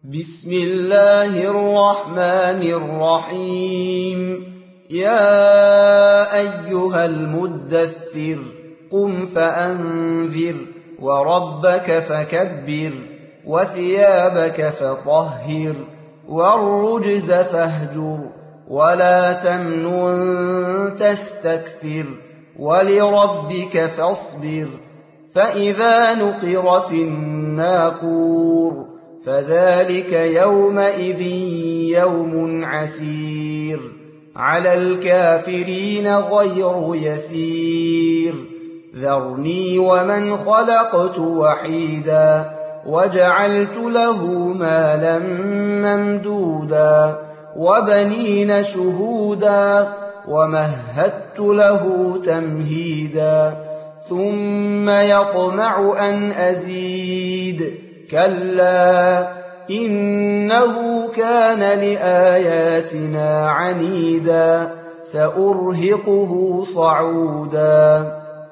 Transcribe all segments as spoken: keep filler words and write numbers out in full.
بسم الله الرحمن الرحيم يا أيها المدثر قم فأنذر وربك فكبر وثيابك فطهر والرجز فاهجر ولا تمنن تستكثر ولربك فاصبر فإذا نقر في الناقور فذلك يومئذ يوم عسير على الكافرين غير يسير ذرني ومن خلقت وحيدا وجعلت له مالا ممدودا وبنين شهودا ومهدت له تمهيدا ثم يطمع أن أزيد كلا إنه كان لآياتنا عنيدا سأرهقه صعودا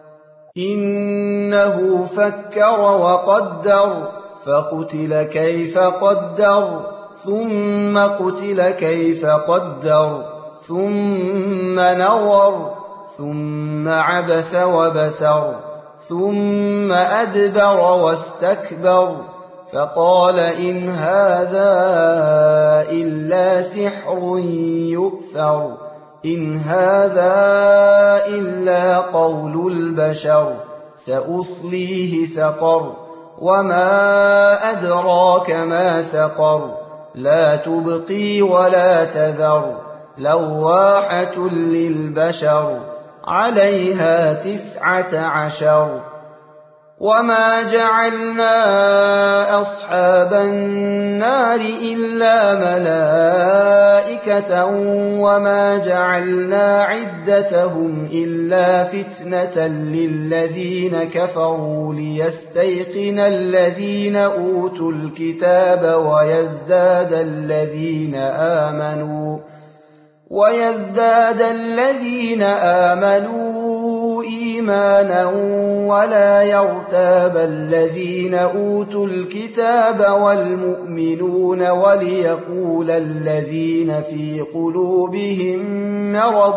إنه فكر وقدر فقتل كيف قدر ثم قتل كيف قدر ثم نظر ثم عبس وبسر ثم أدبر واستكبر فقال إن هذا إلا سحر يؤثر إن هذا إلا قول البشر سأصليه سقر وما أدراك ما سقر لا تبقي ولا تذر لواحة للبشر عليها تسعة عشر وما جعلنا أصحاب النار إلا ملائكة وما جعلنا عدتهم إلا فتنة للذين كفروا ليستيقن الذين أوتوا الكتاب ويزداد الذين آمنوا ويزداد الذين آمنوا إيمانا ولا يرتاب الذين أوتوا الكتاب والمؤمنون وليقول الذين في قلوبهم مرض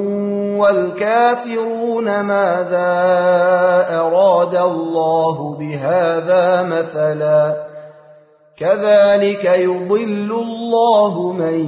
والكافرون ماذا أراد الله بهذا مثلا كذلك يضل الله من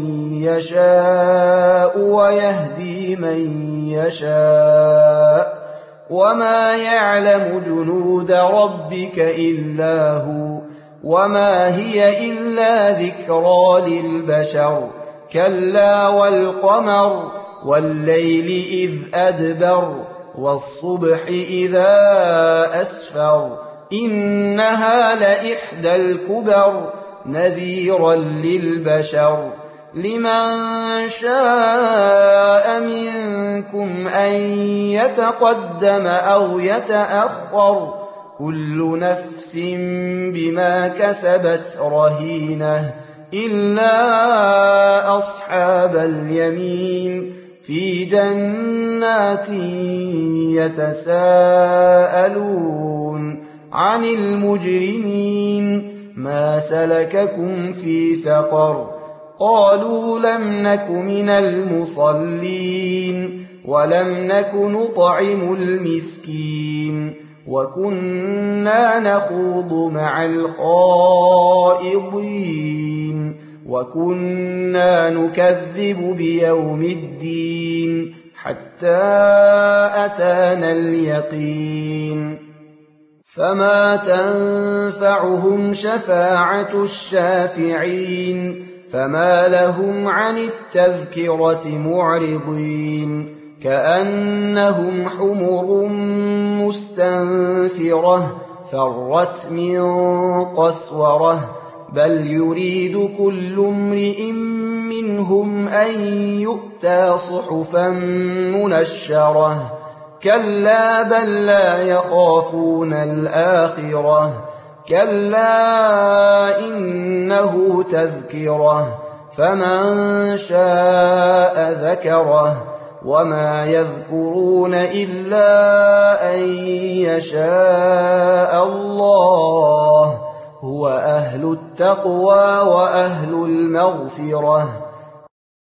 يشاء ويهدي من يشاء وما يعلم جنود ربك إلا هو وما هي إلا ذكرى للبشر كلا والقمر والليل إذ أدبر والصبح إذا أسفر إنها لإحدى الكبر نذيرا للبشر لمن شاء منكم أن يتقدم أو يتأخر كل نفس بما كسبت رهينة إلا أصحاب اليمين في جنات يتساءلون عن المجرمين ما سلككم في سقر قالوا لم نك من المصلين ولم نك نطعم المسكين وكنا نخوض مع الخائضين وكنا نكذب بيوم الدين حتى أتانا اليقين فما تنفعهم شفاعة الشافعين فما لهم عن التذكرة معرضين كأنهم حمر مستنفرة فرت من قسورة بل يريد كل امرئ منهم أن يؤتى صحفا منشرة كلا بل لا يخافون الآخرة كلا إنه تذكرة فمن شاء ذكره وما يذكرون إلا أن يشاء الله هو أهل التقوى وأهل المغفرة